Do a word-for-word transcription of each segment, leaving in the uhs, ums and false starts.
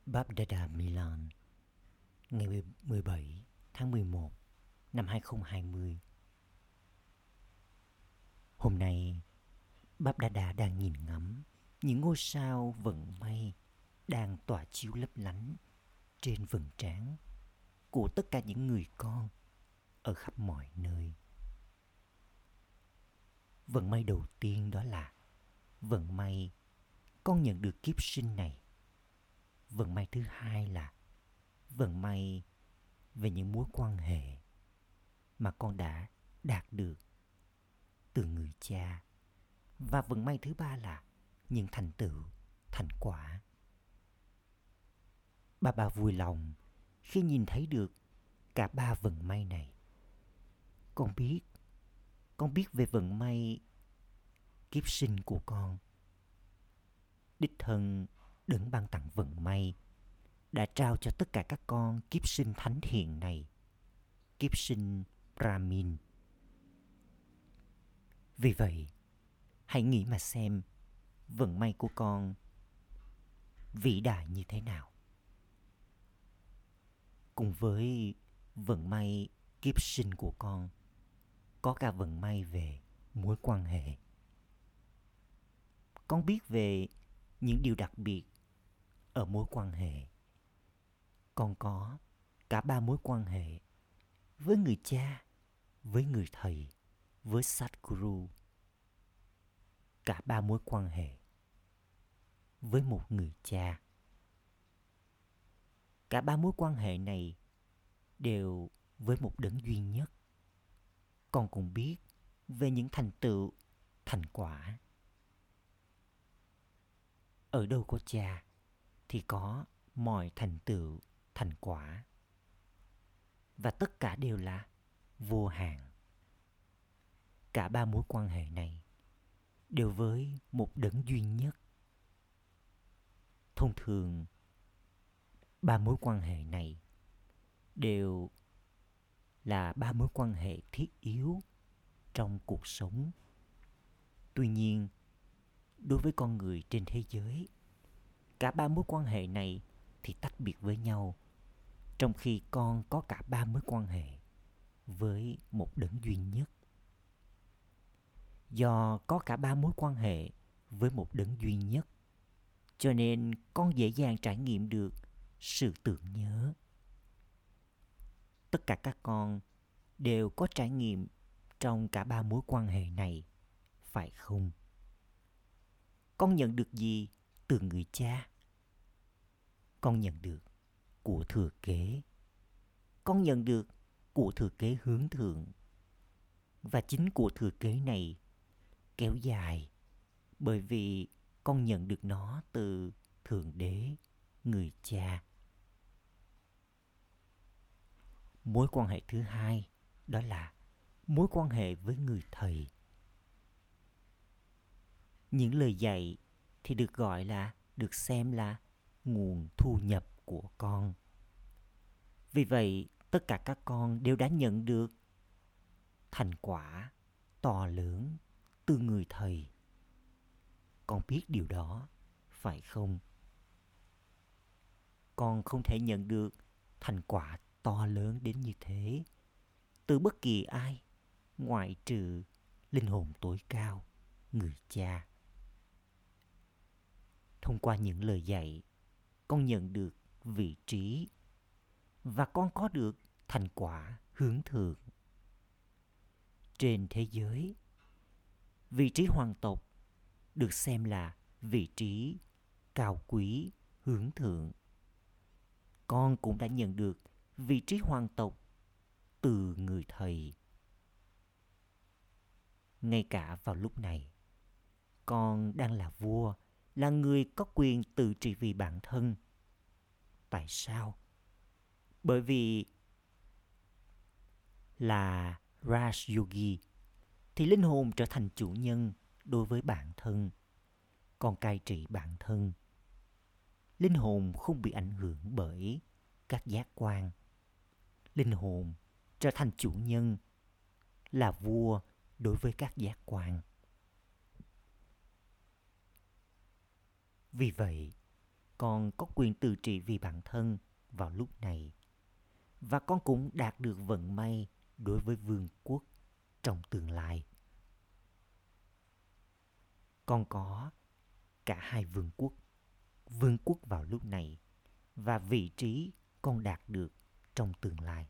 Babdada Milan, ngày mười bảy tháng mười một năm hai không hai không. Hôm nay, Babdada đang nhìn ngắm những ngôi sao vận may đang tỏa chiếu lấp lánh trên vầng trán của tất cả những người con ở khắp mọi nơi. Vận may đầu tiên đó là vận may con nhận được kiếp sinh này. Vận may thứ hai là vận may về những mối quan hệ mà con đã đạt được từ người cha. Và vận may thứ ba là những thành tựu, thành quả. Bà bà vui lòng khi nhìn thấy được cả ba vận may này. Con biết, con biết về vận may kiếp sinh của con. Đích thân Đấng ban tặng vận may đã trao cho tất cả các con kiếp sinh thánh thiện này, kiếp sinh Brahmin. Vì vậy, hãy nghĩ mà xem vận may của con vĩ đại như thế nào. Cùng với vận may kiếp sinh của con, có cả vận may về mối quan hệ. Con biết về những điều đặc biệt ở mối quan hệ. Con có cả ba mối quan hệ với người cha, với người thầy, với Sadhguru. Cả ba mối quan hệ với một người cha. Cả ba mối quan hệ này đều với một đấng duy nhất. Con cũng biết về những thành tựu, thành quả. Ở đâu có cha thì có mọi thành tựu, thành quả. Và tất cả đều là vô hạn. Cả ba mối quan hệ này đều với một đấng duy nhất. Thông thường, ba mối quan hệ này đều là ba mối quan hệ thiết yếu trong cuộc sống. Tuy nhiên, đối với con người trên thế giới, cả ba mối quan hệ này thì tách biệt với nhau, trong khi con có cả ba mối quan hệ với một đấng duy nhất. Do có cả ba mối quan hệ với một đấng duy nhất, cho nên con dễ dàng trải nghiệm được sự tưởng nhớ. Tất cả các con đều có trải nghiệm trong cả ba mối quan hệ này, phải không? Con nhận được gì từ người cha? Con nhận được của thừa kế. Con nhận được của thừa kế hướng thượng. Và chính của thừa kế này kéo dài bởi vì con nhận được nó từ Thượng Đế, người cha. Mối quan hệ thứ hai đó là mối quan hệ với người thầy. Những lời dạy thì được gọi là, được xem là nguồn thu nhập của con. Vì vậy, tất cả các con đều đã nhận được thành quả to lớn từ người thầy. Con biết điều đó, phải không? Con không thể nhận được thành quả to lớn đến như thế từ bất kỳ ai, ngoại trừ linh hồn tối cao, người cha. Thông qua những lời dạy, con nhận được vị trí và con có được thành quả hướng thượng. Trên thế giới, vị trí hoàng tộc được xem là vị trí cao quý, hướng thượng. Con cũng đã nhận được vị trí hoàng tộc từ người thầy. Ngay cả vào lúc này, con đang là vua, là người có quyền tự trị vì bản thân. Tại sao? Bởi vì là Raj Yogi thì linh hồn trở thành chủ nhân đối với bản thân. Con cai trị bản thân. Linh hồn không bị ảnh hưởng bởi các giác quan. Linh hồn trở thành chủ nhân, là vua đối với các giác quan. Vì vậy, con có quyền tự trị vì bản thân vào lúc này. Và con cũng đạt được vận may đối với vương quốc trong tương lai. Con có cả hai vương quốc. Vương quốc vào lúc này và vị trí con đạt được trong tương lai.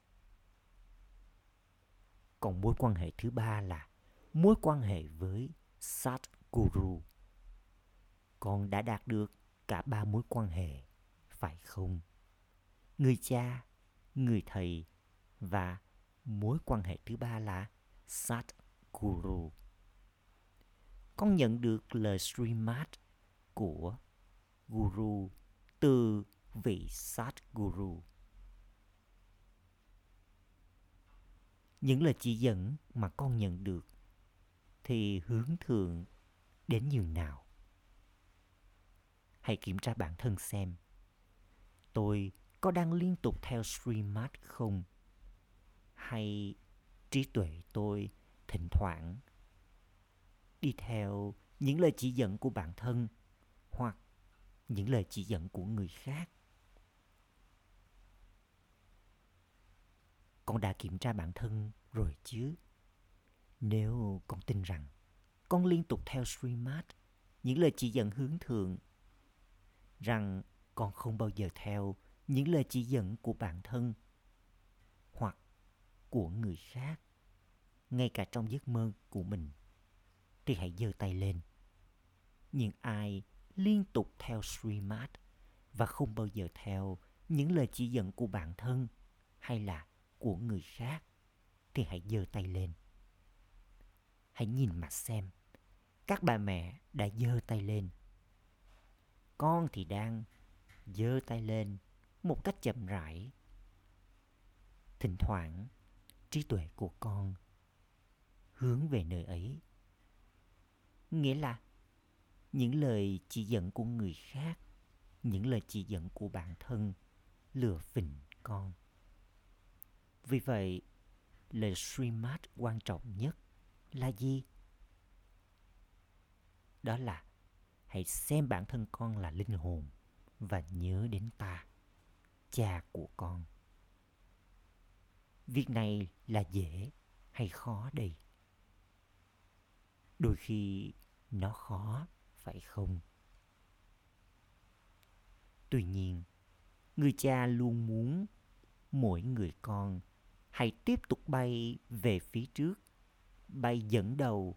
Còn mối quan hệ thứ ba là mối quan hệ với Satguru. Con đã đạt được cả ba mối quan hệ, phải không? Người cha, người thầy và mối quan hệ thứ ba là Satguru. Con nhận được lời Srimad của Guru từ vị Satguru. Những lời chỉ dẫn mà con nhận được thì hướng thượng đến nhường nào? Hãy kiểm tra bản thân xem. Tôi có đang liên tục theo Srimad không? Hay trí tuệ tôi thỉnh thoảng đi theo những lời chỉ dẫn của bản thân hoặc những lời chỉ dẫn của người khác? Con đã kiểm tra bản thân rồi chứ? Nếu con tin rằng con liên tục theo Srimad, những lời chỉ dẫn hướng thượng, rằng con không bao giờ theo những lời chỉ dẫn của bản thân hoặc của người khác, ngay cả trong giấc mơ của mình, thì hãy giơ tay lên. Những ai liên tục theo Srimad và không bao giờ theo những lời chỉ dẫn của bản thân hay là của người khác thì hãy giơ tay lên. Hãy nhìn mà xem. Các bà mẹ đã giơ tay lên. Con thì đang giơ tay lên một cách chậm rãi. Thỉnh thoảng, trí tuệ của con hướng về nơi ấy. Nghĩa là những lời chỉ dẫn của người khác, những lời chỉ dẫn của bản thân lừa phỉnh con. Vì vậy, lời Srimad quan trọng nhất là gì? Đó là hãy xem bản thân con là linh hồn và nhớ đến ta, cha của con. Việc này là dễ hay khó đây? Đôi khi nó khó, phải không? Tuy nhiên, người cha luôn muốn mỗi người con hãy tiếp tục bay về phía trước, bay dẫn đầu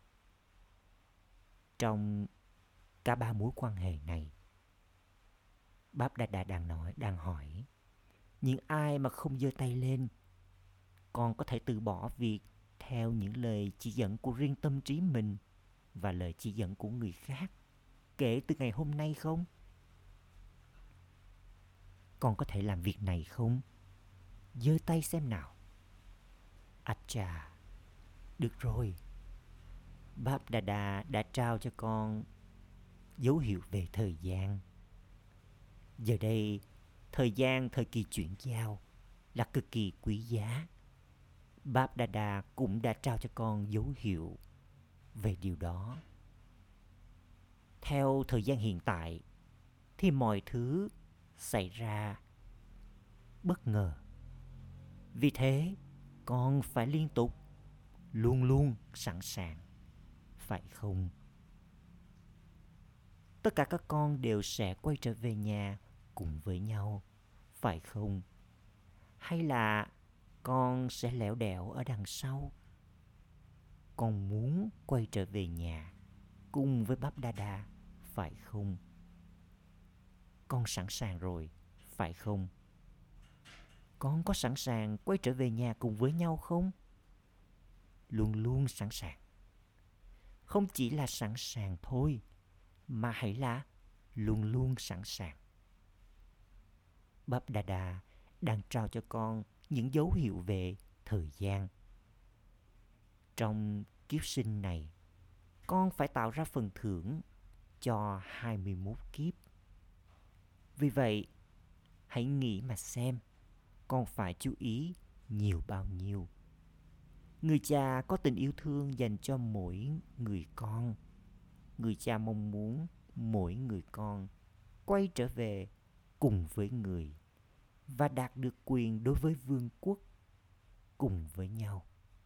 trong cả ba mối quan hệ này. Báp Đà Đà đang nói, đang hỏi, những ai mà không giơ tay lên, con có thể từ bỏ việc theo những lời chỉ dẫn của riêng tâm trí mình và lời chỉ dẫn của người khác kể từ ngày hôm nay không? Con có thể làm việc này không? Giơ tay xem nào. Acha, được rồi. Báp Đà Đà đã trao cho con dấu hiệu về thời gian. Giờ đây, thời gian thời kỳ chuyển giao là cực kỳ quý giá. Báp Đà Đà cũng đã trao cho con dấu hiệu về điều đó. Theo thời gian hiện tại thì mọi thứ xảy ra bất ngờ. Vì thế, con phải liên tục, luôn luôn sẵn sàng, phải không? Tất cả các con đều sẽ quay trở về nhà cùng với nhau, phải không? Hay là con sẽ lẻo đẻo ở đằng sau? Con muốn quay trở về nhà cùng với Báp Đà Đà, phải không? Con sẵn sàng rồi, phải không? Con có sẵn sàng quay trở về nhà cùng với nhau không? Luôn luôn sẵn sàng. Không chỉ là sẵn sàng thôi, mà hãy là luôn luôn sẵn sàng. Báp Đà Đà đang trao cho con những dấu hiệu về thời gian. Trong kiếp sinh này, con phải tạo ra phần thưởng cho hai mươi mốt kiếp. Vì vậy, hãy nghĩ mà xem, con phải chú ý nhiều bao nhiêu. Người cha có tình yêu thương dành cho mỗi người con. Người cha mong muốn mỗi người con quay trở về cùng với người và đạt được quyền đối với vương quốc cùng với nhau.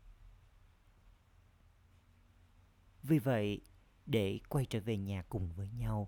Vì vậy, để quay trở về nhà cùng với nhau,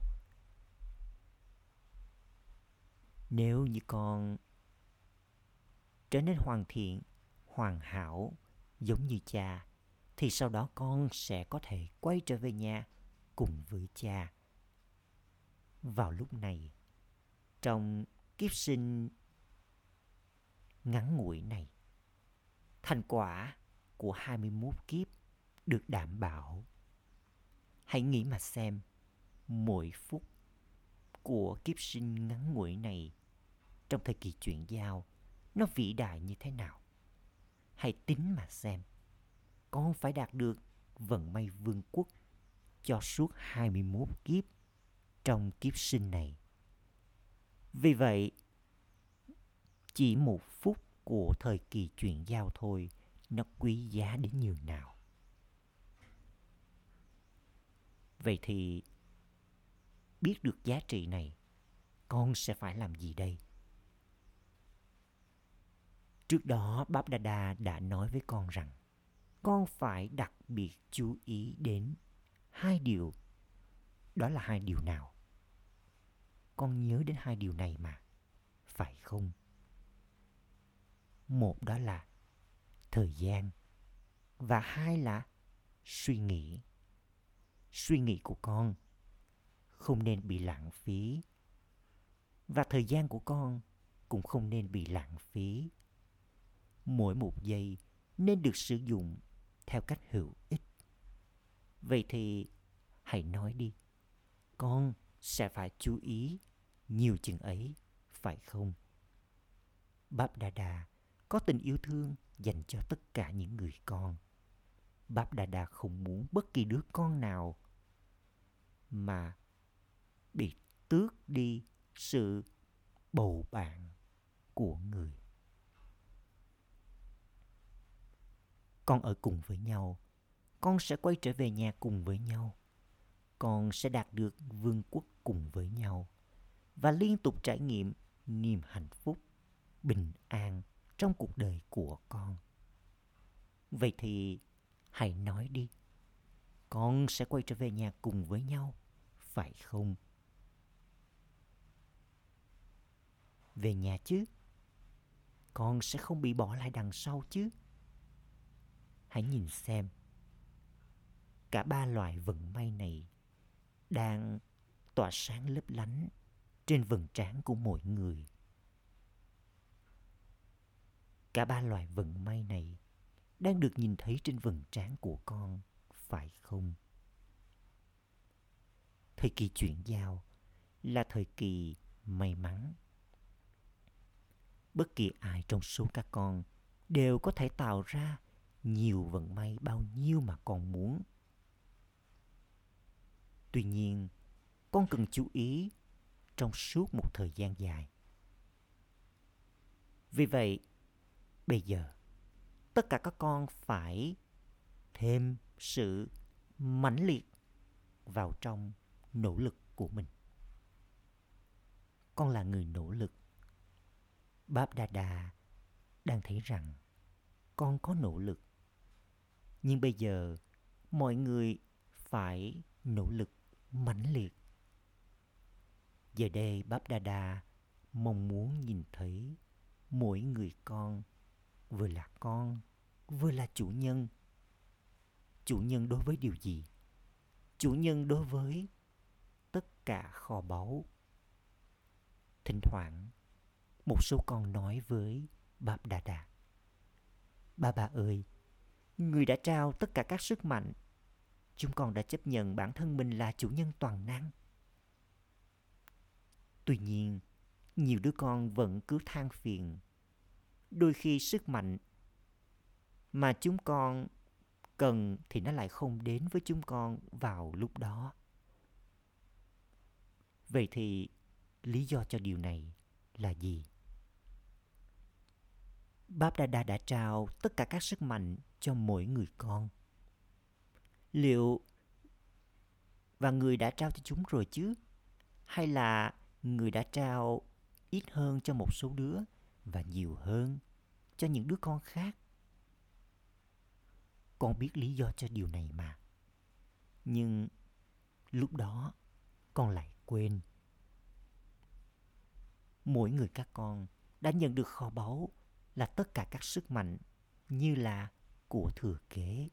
nếu như con trở nên hoàn thiện, hoàn hảo giống như cha, thì sau đó con sẽ có thể quay trở về nhà cùng với cha. Vào lúc này, trong kiếp sinh ngắn ngủi này, thành quả của hai mươi mốt kiếp được đảm bảo. Hãy nghĩ mà xem, mỗi phút của kiếp sinh ngắn ngủi này trong thời kỳ chuyển giao nó vĩ đại như thế nào. Hãy tính mà xem, con phải đạt được vận may vương quốc cho suốt hai mươi mốt kiếp trong kiếp sinh này. Vì vậy, chỉ một phút của thời kỳ chuyển giao thôi, nó quý giá đến nhường nào. Vậy thì, biết được giá trị này, con sẽ phải làm gì đây? Trước đó, Báp Đa Đa đã nói với con rằng con phải đặc biệt chú ý đến hai điều. Đó là hai điều nào? Con nhớ đến hai điều này mà, phải không? Một đó là thời gian, và hai là suy nghĩ. Suy nghĩ của con không nên bị lãng phí, và thời gian của con cũng không nên bị lãng phí. Mỗi một giây nên được sử dụng theo cách hữu ích. Vậy thì hãy nói đi, con sẽ phải chú ý nhiều chừng ấy, phải không? Báp Đa Đa có tình yêu thương dành cho tất cả những người con. Báp Đa Đa không muốn bất kỳ đứa con nào mà bị tước đi sự bầu bạn của người. Con ở cùng với nhau, con sẽ quay trở về nhà cùng với nhau. Con sẽ đạt được vương quốc cùng với nhau và liên tục trải nghiệm niềm hạnh phúc, bình an trong cuộc đời của con. Vậy thì hãy nói đi, con sẽ quay trở về nhà cùng với nhau, phải không? Về nhà chứ? Con sẽ không bị bỏ lại đằng sau chứ? Hãy nhìn xem, cả ba loại vận may này đang tỏa sáng lấp lánh trên vầng trán của mỗi người. Cả ba loại vận may này đang được nhìn thấy trên vầng trán của con, phải không? Thời kỳ chuyển giao là thời kỳ may mắn. Bất kỳ ai trong số các con đều có thể tạo ra nhiều vận may bao nhiêu mà con muốn. Tuy nhiên, con cần chú ý trong suốt một thời gian dài. Vì vậy, bây giờ, tất cả các con phải thêm sự mãnh liệt vào trong nỗ lực của mình. Con là người nỗ lực. Báp Đa Đa đang thấy rằng con có nỗ lực. Nhưng bây giờ, mọi người phải nỗ lực mãnh liệt. Giờ đây, Báp Đa Đa mong muốn nhìn thấy mỗi người con vừa là con, vừa là chủ nhân. Chủ nhân đối với điều gì? Chủ nhân đối với tất cả kho báu. Thỉnh thoảng, một số con nói với Báp Đa Đa: Ba ba ơi, người đã trao tất cả các sức mạnh. Chúng con đã chấp nhận bản thân mình là chủ nhân toàn năng. Tuy nhiên, nhiều đứa con vẫn cứ than phiền. Đôi khi sức mạnh mà chúng con cần thì nó lại không đến với chúng con vào lúc đó. Vậy thì lý do cho điều này là gì? Báp Đa Đa đã trao tất cả các sức mạnh cho mỗi người con. Liệu và người đã trao cho chúng rồi chứ? Hay là người đã trao ít hơn cho một số đứa và nhiều hơn cho những đứa con khác. Con biết lý do cho điều này mà. Nhưng lúc đó con lại quên. Mỗi người các con đã nhận được kho báu là tất cả các sức mạnh như là của thừa kế.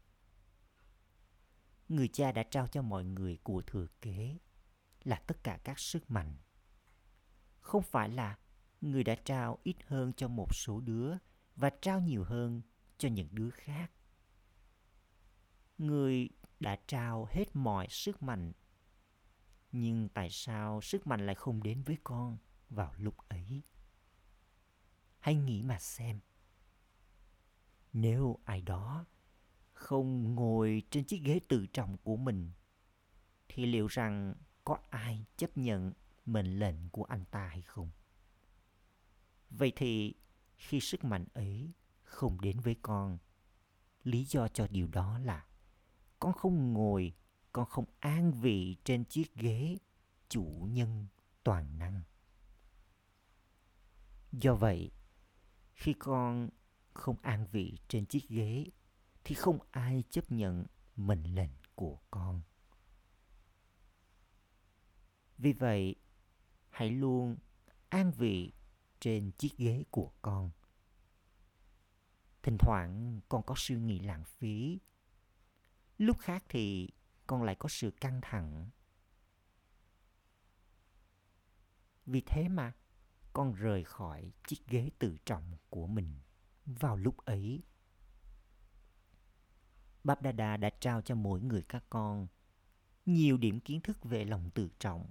Người cha đã trao cho mọi người của thừa kế là tất cả các sức mạnh. Không phải là người đã trao ít hơn cho một số đứa và trao nhiều hơn cho những đứa khác. Người đã trao hết mọi sức mạnh. Nhưng tại sao sức mạnh lại không đến với con vào lúc ấy? Hãy nghĩ mà xem. Nếu ai đó không ngồi trên chiếc ghế tự trọng của mình, thì liệu rằng có ai chấp nhận mệnh lệnh của anh ta hay không? Vậy thì khi sức mạnh ấy không đến với con, lý do cho điều đó là con không ngồi, con không an vị trên chiếc ghế chủ nhân toàn năng. Do vậy, khi con không an vị trên chiếc ghế, thì không ai chấp nhận mệnh lệnh của con. Vì vậy, hãy luôn an vị trên chiếc ghế của con. Thỉnh thoảng con có suy nghĩ lãng phí. Lúc khác thì con lại có sự căng thẳng. Vì thế mà con rời khỏi chiếc ghế tự trọng của mình vào lúc ấy. Báp Đa Đa đã trao cho mỗi người các con nhiều điểm kiến thức về lòng tự trọng.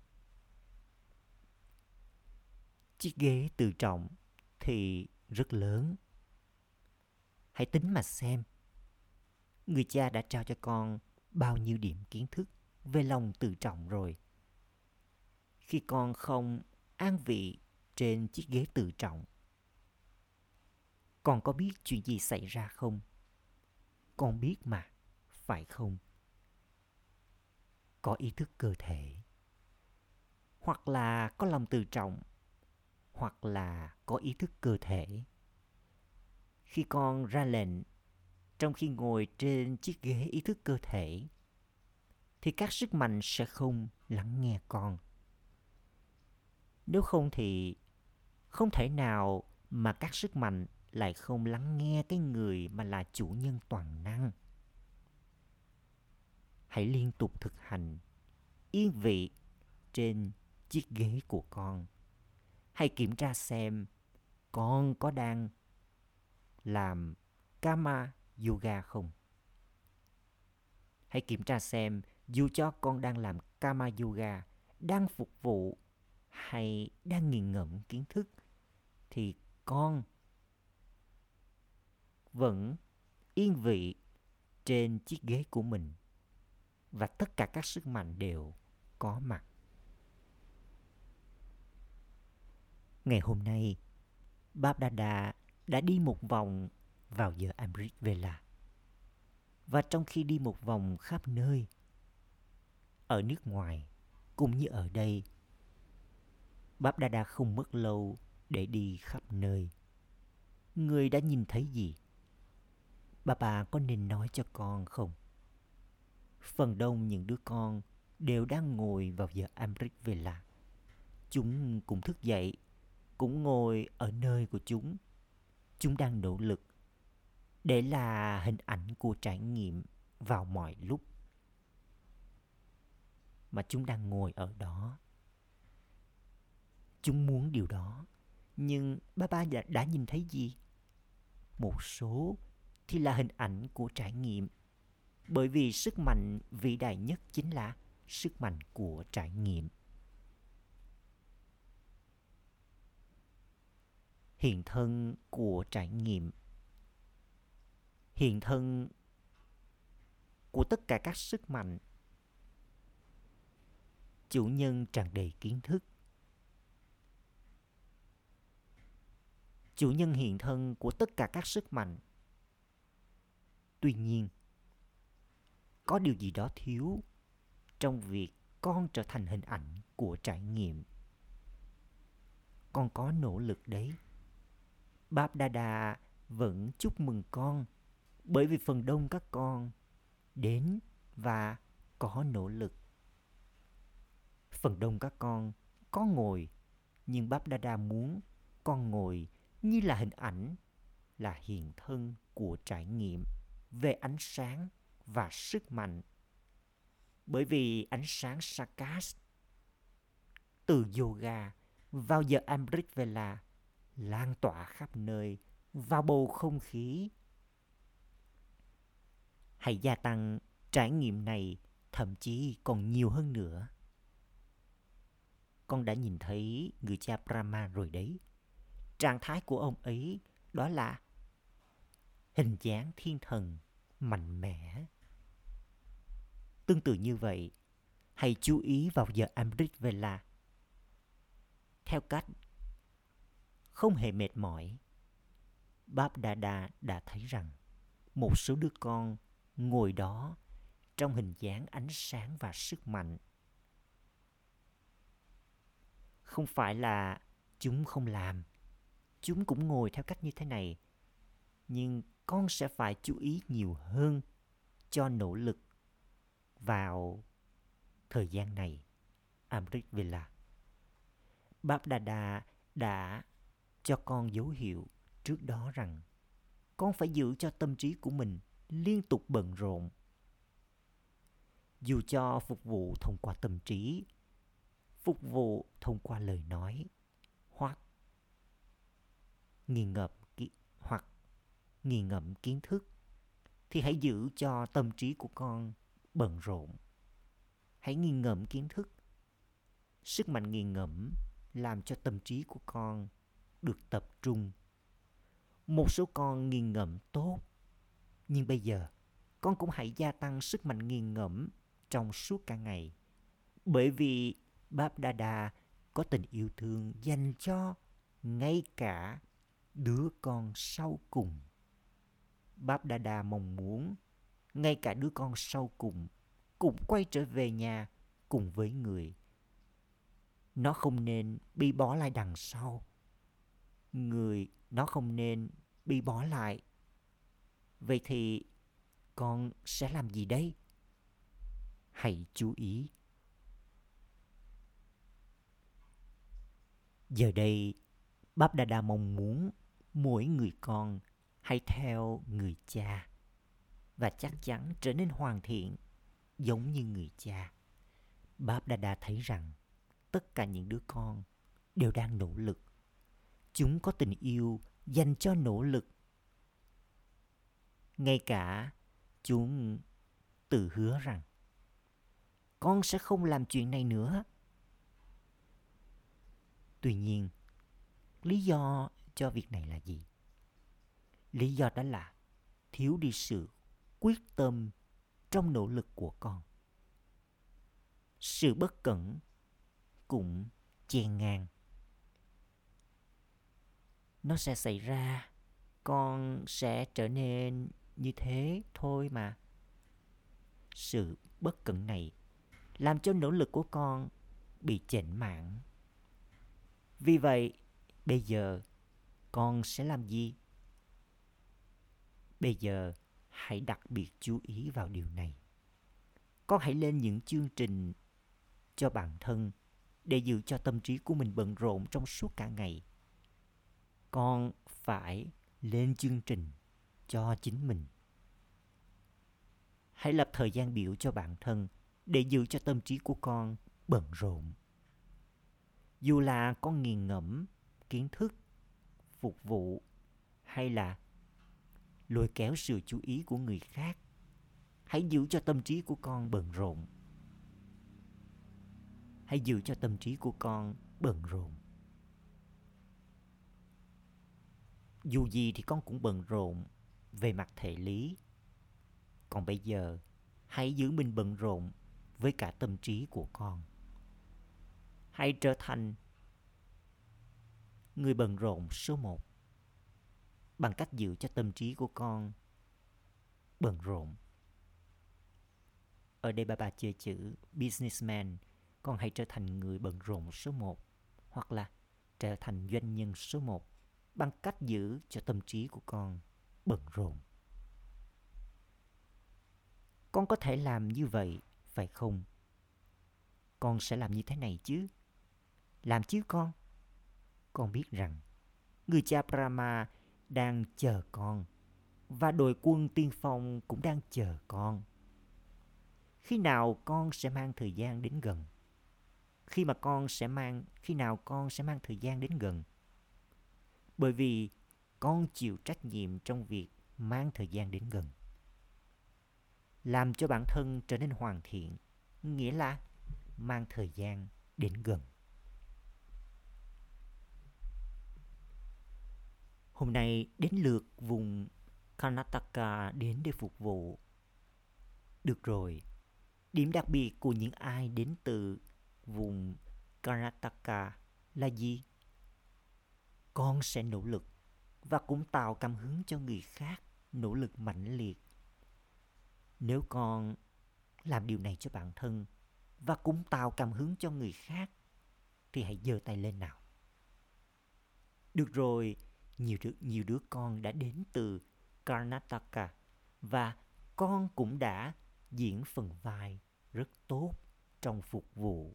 Chiếc ghế tự trọng thì rất lớn. Hãy tính mà xem. Người cha đã trao cho con bao nhiêu điểm kiến thức về lòng tự trọng rồi. Khi con không an vị trên chiếc ghế tự trọng, con có biết chuyện gì xảy ra không? Con biết mà, phải không? Có ý thức cơ thể, hoặc là có lòng tự trọng, hoặc là có ý thức cơ thể. Khi con ra lệnh trong khi ngồi trên chiếc ghế ý thức cơ thể, thì các sức mạnh sẽ không lắng nghe con. Nếu không thì không thể nào mà các sức mạnh lại không lắng nghe cái người mà là chủ nhân toàn năng. Hãy liên tục thực hành yên vị trên chiếc ghế của con. Hãy kiểm tra xem con có đang làm Kama Yoga không. Hãy kiểm tra xem dù cho con đang làm Kama Yoga, đang phục vụ hay đang nghiền ngẫm kiến thức, thì con vẫn yên vị trên chiếc ghế của mình và tất cả các sức mạnh đều có mặt. Ngày hôm nay, Báp Đa Đa đã đi một vòng vào giờ Amrit Vela. Và trong khi đi một vòng khắp nơi, ở nước ngoài cũng như ở đây, Báp Đa Đa không mất lâu để đi khắp nơi. Người đã nhìn thấy gì? Bà bà có nên nói cho con không? Phần đông những đứa con đều đang ngồi vào giờ Amrit Vela. Chúng cũng thức dậy, cũng ngồi ở nơi của chúng. Chúng đang nỗ lực để là hình ảnh của trải nghiệm vào mọi lúc mà chúng đang ngồi ở đó. Chúng muốn điều đó, nhưng ba ba đã, đã nhìn thấy gì? Một số thì là hình ảnh của trải nghiệm, bởi vì sức mạnh vĩ đại nhất chính là sức mạnh của trải nghiệm. Hiện thân của trải nghiệm, hiện thân của tất cả các sức mạnh, chủ nhân tràn đầy kiến thức, chủ nhân hiện thân của tất cả các sức mạnh. Tuy nhiên, có điều gì đó thiếu trong việc con trở thành hình ảnh của trải nghiệm. con có nỗ lực đấy. Báp Đa Đa vẫn chúc mừng con bởi vì phần đông các con đến và có nỗ lực. Phần đông các con có ngồi, nhưng Báp Đa Đa muốn con ngồi như là hình ảnh, là hiện thân của trải nghiệm về ánh sáng và sức mạnh. Bởi vì ánh sáng Sakas từ yoga vào giờ Amrit Vela lan tỏa khắp nơi vào bầu không khí. Hãy gia tăng trải nghiệm này, thậm chí còn nhiều hơn nữa. Con đã nhìn thấy người cha Brahma rồi đấy. Trạng thái của ông ấy đó là hình dáng thiên thần mạnh mẽ. Tương tự như vậy, hãy chú ý vào giờ Amrit Vela theo cách không hề mệt mỏi. Báp Đa Đa đã thấy rằng một số đứa con ngồi đó trong hình dáng ánh sáng và sức mạnh. Không phải là chúng không làm, chúng cũng ngồi theo cách như thế này, nhưng con sẽ phải chú ý nhiều hơn cho nỗ lực vào thời gian này. Amrit Vela. Báp Đa Đa đã cho con dấu hiệu trước đó rằng con phải giữ cho tâm trí của mình liên tục bận rộn. Dù cho phục vụ thông qua tâm trí, phục vụ thông qua lời nói, hoặc nghiền ngẫm hoặc nghiền ngẫm kiến thức, thì hãy giữ cho tâm trí của con bận rộn. Hãy nghiền ngẫm kiến thức. Sức mạnh nghiền ngẫm làm cho tâm trí của con được tập trung. Một số con nghiền ngẫm tốt, nhưng bây giờ con cũng hãy gia tăng sức mạnh nghiền ngẫm trong suốt cả ngày. Bởi vì Báp Đa Đa có tình yêu thương dành cho ngay cả đứa con sau cùng. Báp Đa Đa mong muốn ngay cả đứa con sau cùng cũng quay trở về nhà cùng với người. Nó không nên bị bỏ lại đằng sau. Người nó không nên bị bỏ lại. Vậy thì con sẽ làm gì đây? Hãy chú ý. Giờ đây, Báp Đa Đa mong muốn mỗi người con hãy theo người cha và chắc chắn trở nên hoàn thiện giống như người cha. Báp Đa Đa thấy rằng tất cả những đứa con đều đang nỗ lực. Chúng có tình yêu dành cho nỗ lực. Ngay cả chúng tự hứa rằng con sẽ không làm chuyện này nữa. Tuy nhiên, lý do cho việc này là gì? Lý do đó là thiếu đi sự quyết tâm trong nỗ lực của con. Sự bất cẩn cũng chen ngang. Nó sẽ xảy ra, con sẽ trở nên như thế thôi mà. Sự bất cẩn này làm cho nỗ lực của con bị chểnh mảng. Vì vậy, bây giờ con sẽ làm gì? Bây giờ hãy đặc biệt chú ý vào điều này. Con hãy lên những chương trình cho bản thân để giữ cho tâm trí của mình bận rộn trong suốt cả ngày. Con phải lên chương trình cho chính mình. Hãy lập thời gian biểu cho bản thân để giữ cho tâm trí của con bận rộn. Dù là con nghiền ngẫm kiến thức, phục vụ hay là lôi kéo sự chú ý của người khác, hãy giữ cho tâm trí của con bận rộn. Hãy giữ cho tâm trí của con bận rộn. Dù gì thì con cũng bận rộn về mặt thể lý. Còn bây giờ, hãy giữ mình bận rộn với cả tâm trí của con. Hãy trở thành người bận rộn số một bằng cách giữ cho tâm trí của con bận rộn. Ở đây bà bà chơi chữ businessman, con hãy trở thành người bận rộn số một, hoặc là trở thành doanh nhân số một bằng cách giữ cho tâm trí của con bận rộn. Con có thể làm như vậy, phải không? Con sẽ làm như thế này chứ? Làm chứ con? Con biết rằng người cha Brahma đang chờ con và đội quân tiên phong cũng đang chờ con. Khi nào con sẽ mang thời gian đến gần? Khi mà con sẽ mang khi nào con sẽ mang thời gian đến gần? Bởi vì con chịu trách nhiệm trong việc mang thời gian đến gần. Làm cho bản thân trở nên hoàn thiện, nghĩa là mang thời gian đến gần. Hôm nay đến lượt vùng Karnataka đến để phục vụ. Được rồi, điểm đặc biệt của những ai đến từ vùng Karnataka là gì? Con sẽ nỗ lực và cũng tạo cảm hứng cho người khác nỗ lực mãnh liệt. Nếu con làm điều này cho bản thân và cũng tạo cảm hứng cho người khác thì hãy giơ tay lên nào. Được rồi, nhiều đứa, nhiều đứa con đã đến từ Karnataka và con cũng đã diễn phần vai rất tốt trong phục vụ.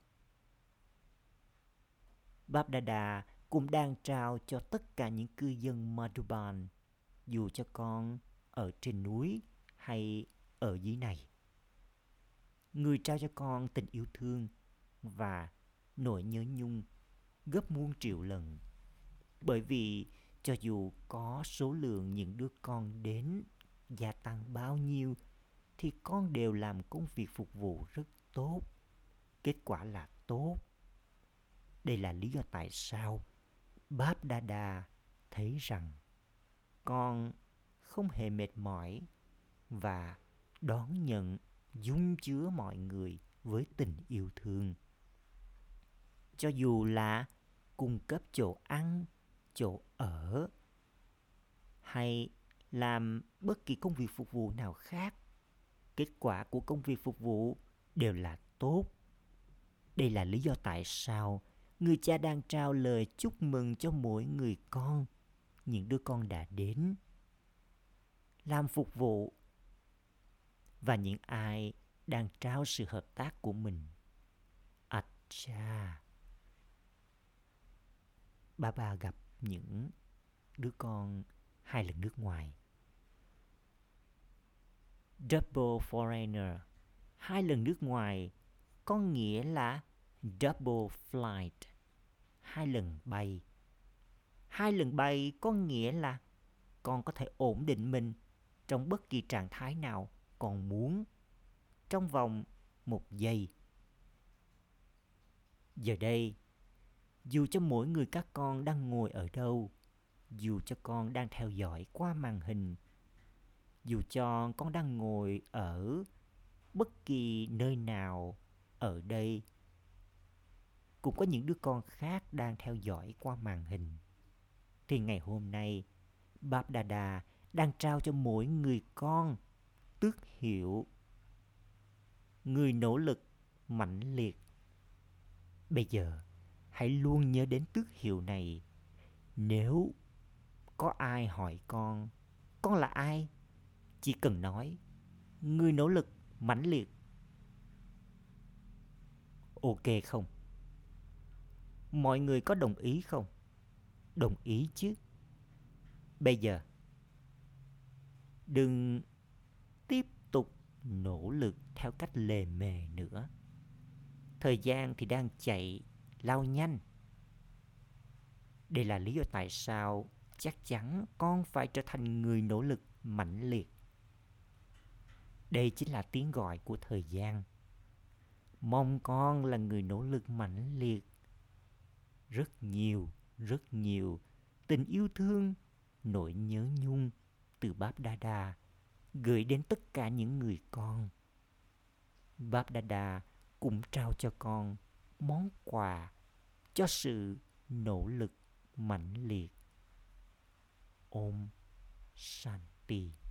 Báp Đa Đa cũng đang trao cho tất cả những cư dân Madhuban, dù cho con ở trên núi hay ở dưới này. Người trao cho con tình yêu thương và nỗi nhớ nhung gấp muôn triệu lần. Bởi vì cho dù có số lượng những đứa con đến gia tăng bao nhiêu thì con đều làm công việc phục vụ rất tốt. Kết quả là tốt. Đây là lý do tại sao Báp Đa Đa thấy rằng con không hề mệt mỏi và đón nhận dung chứa mọi người với tình yêu thương. Cho dù là cung cấp chỗ ăn, chỗ ở hay làm bất kỳ công việc phục vụ nào khác, kết quả của công việc phục vụ đều là tốt. Đây là lý do tại sao người cha đang trao lời chúc mừng cho mỗi người con, những đứa con đã đến làm phục vụ và những ai đang trao sự hợp tác của mình. Acha. Bà bà gặp những đứa con hai lần nước ngoài. Double foreigner, hai lần nước ngoài, có nghĩa là double flight, hai lần bay. Hai lần bay có nghĩa là con có thể ổn định mình trong bất kỳ trạng thái nào con muốn trong vòng một giây. Giờ đây, dù cho mỗi người các con đang ngồi ở đâu, dù cho con đang theo dõi qua màn hình, dù cho con đang ngồi ở bất kỳ nơi nào ở đây, cũng có những đứa con khác đang theo dõi qua màn hình. Thì ngày hôm nay, Báp Đa Đa đang trao cho mỗi người con tước hiệu người nỗ lực mãnh liệt. Bây giờ, hãy luôn nhớ đến tước hiệu này. Nếu có ai hỏi con, con là ai? Chỉ cần nói, người nỗ lực mãnh liệt. Ok không? Mọi người có đồng ý không? Đồng ý chứ. Bây giờ, đừng tiếp tục nỗ lực theo cách lề mề nữa. Thời gian thì đang chạy lao nhanh. Đây là lý do tại sao chắc chắn con phải trở thành người nỗ lực mãnh liệt. Đây chính là tiếng gọi của thời gian. Mong con là người nỗ lực mãnh liệt. Rất nhiều, rất nhiều tình yêu thương, nỗi nhớ nhung từ Báp Đa Đa gửi đến tất cả những người con. Báp Đa Đa cũng trao cho con món quà cho sự nỗ lực mãnh liệt. Om Shanti.